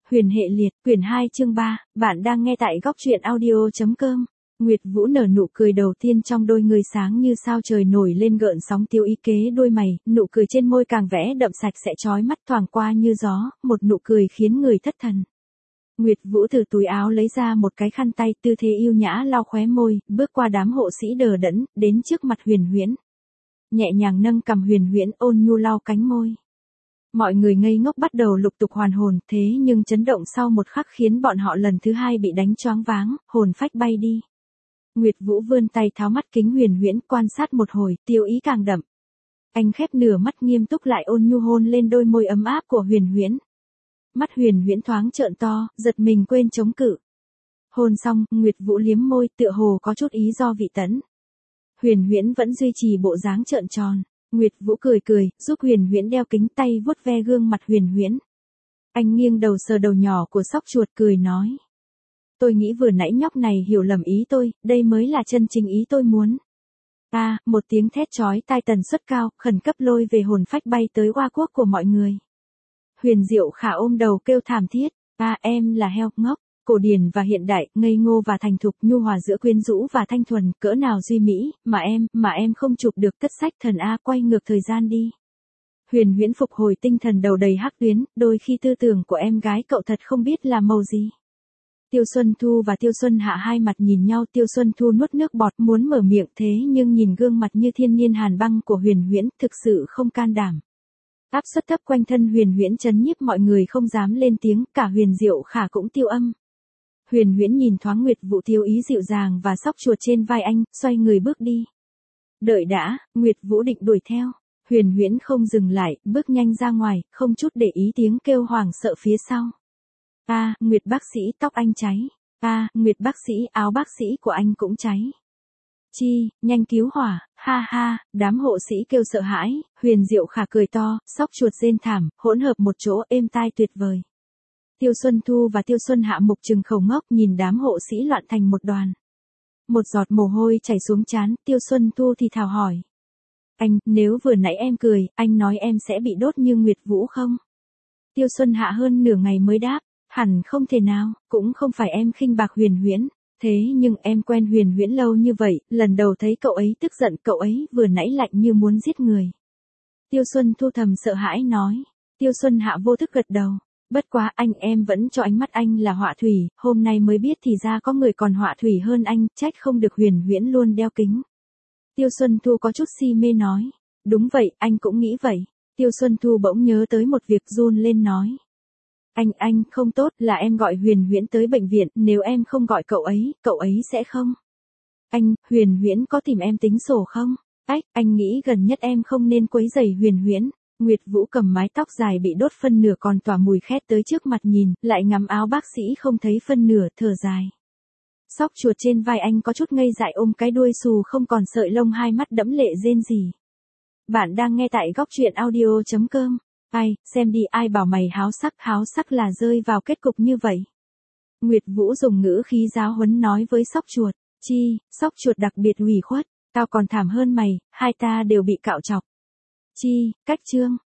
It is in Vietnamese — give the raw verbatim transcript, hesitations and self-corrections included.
Huyền hệ liệt, quyển hai chương ba, bạn đang nghe tại góc truyện audio chấm com. Nguyệt Vũ nở nụ cười đầu tiên trong đôi người sáng như sao trời nổi lên gợn sóng tiêu ý kế đôi mày, nụ cười trên môi càng vẽ đậm sạch sẽ chói mắt thoảng qua như gió, một nụ cười khiến người thất thần. Nguyệt Vũ từ túi áo lấy ra một cái khăn tay, tư thế yêu nhã lau khóe môi, bước qua đám hộ sĩ đờ đẫn, đến trước mặt Huyền Huyễn. Nhẹ nhàng nâng cằm Huyền Huyễn, ôn nhu lau cánh môi. Mọi người ngây ngốc bắt đầu lục tục hoàn hồn, thế nhưng chấn động sau một khắc khiến bọn họ lần thứ hai bị đánh choáng váng, hồn phách bay đi. Nguyệt Vũ vươn tay tháo mắt kính Huyền Huyễn, quan sát một hồi, tiêu ý càng đậm. Anh khép nửa mắt nghiêm túc lại ôn nhu hôn lên đôi môi ấm áp của Huyền Huyễn. Mắt Huyền Huyễn thoáng trợn to, giật mình quên chống cự. Hôn xong, Nguyệt Vũ liếm môi, tựa hồ có chút ý do vị tẫn. Huyền Huyễn vẫn duy trì bộ dáng trợn tròn. Nguyệt Vũ cười cười, giúp Huyền Huyễn đeo kính, tay vuốt ve gương mặt Huyền Huyễn. Anh nghiêng đầu sờ đầu nhỏ của sóc chuột, cười nói. Tôi nghĩ vừa nãy nhóc này hiểu lầm ý tôi, đây mới là chân chính ý tôi muốn. À, một tiếng thét chói tai tần suất cao, khẩn cấp lôi về hồn phách bay tới oa quốc của mọi người. Huyền Diệu Khả ôm đầu kêu thảm thiết, à em là heo ngốc. Cổ điển và hiện đại, ngây ngô và thành thục, nhu hòa giữa quyến rũ và thanh thuần, cỡ nào duy mỹ, mà em, mà em không chụp được tất sách thần A, quay ngược thời gian đi. Huyền Huyễn phục hồi tinh thần, đầu đầy hắc tuyến, đôi khi tư tưởng của em gái cậu thật không biết là màu gì. Tiêu Xuân Thu và Tiêu Xuân Hạ hai mặt nhìn nhau, Tiêu Xuân Thu nuốt nước bọt muốn mở miệng thế nhưng nhìn gương mặt như thiên nhiên hàn băng của Huyền Huyễn, thực sự không can đảm. Áp suất thấp quanh thân Huyền Huyễn chấn nhiếp mọi người không dám lên tiếng, cả Huyền Diệu Khả cũng tiêu âm. Huyền Huyễn nhìn thoáng Nguyệt Vũ tiêu ý dịu dàng và sóc chuột trên vai anh, xoay người bước đi. Đợi đã, Nguyệt Vũ định đuổi theo. Huyền Huyễn không dừng lại, bước nhanh ra ngoài, không chút để ý tiếng kêu hoảng sợ phía sau. A, à, Nguyệt bác sĩ, tóc anh cháy. A, à, Nguyệt bác sĩ, áo bác sĩ của anh cũng cháy. Chi, nhanh cứu hỏa, ha ha, đám hộ sĩ kêu sợ hãi, Huyền Diệu Khả cười to, sóc chuột rên thảm, hỗn hợp một chỗ êm tai tuyệt vời. Tiêu Xuân Thu và Tiêu Xuân Hạ mục trừng khẩu ngốc nhìn đám hộ sĩ loạn thành một đoàn. Một giọt mồ hôi chảy xuống trán, Tiêu Xuân Thu thì thào hỏi. Anh, nếu vừa nãy em cười, anh nói em sẽ bị đốt như Nguyệt Vũ không? Tiêu Xuân Hạ hơn nửa ngày mới đáp, hẳn không thể nào, cũng không phải em khinh bạc Huyền Huyễn. Thế nhưng em quen Huyền Huyễn lâu như vậy, lần đầu thấy cậu ấy tức giận, cậu ấy vừa nãy lạnh như muốn giết người. Tiêu Xuân Thu thầm sợ hãi nói. Tiêu Xuân Hạ vô thức gật đầu. Bất quá anh em vẫn cho ánh mắt anh là họa thủy, hôm nay mới biết thì ra có người còn họa thủy hơn anh, trách không được Huyền Huyễn luôn đeo kính. Tiêu Xuân Thu có chút si mê nói. Đúng vậy, anh cũng nghĩ vậy. Tiêu Xuân Thu bỗng nhớ tới một việc run lên nói. Anh, anh, không tốt, là em gọi Huyền Huyễn tới bệnh viện, nếu em không gọi cậu ấy, cậu ấy sẽ không. Anh, Huyền Huyễn có tìm em tính sổ không? Ách, anh nghĩ gần nhất em không nên quấy rầy Huyền Huyễn. Nguyệt Vũ cầm mái tóc dài bị đốt phân nửa còn tỏa mùi khét tới trước mặt nhìn, lại ngắm áo bác sĩ không thấy phân nửa, thở dài. Sóc chuột trên vai anh có chút ngây dại ôm cái đuôi xù không còn sợi lông, hai mắt đẫm lệ rên rỉ. Bạn đang nghe tại góc truyện audio chấm com. Ai, xem đi, ai bảo mày háo sắc, háo sắc là rơi vào kết cục như vậy. Nguyệt Vũ dùng ngữ khí giáo huấn nói với sóc chuột. Chi, sóc chuột đặc biệt ủy khuất, tao còn thảm hơn mày, hai ta đều bị cạo chọc. Chi, cách chương.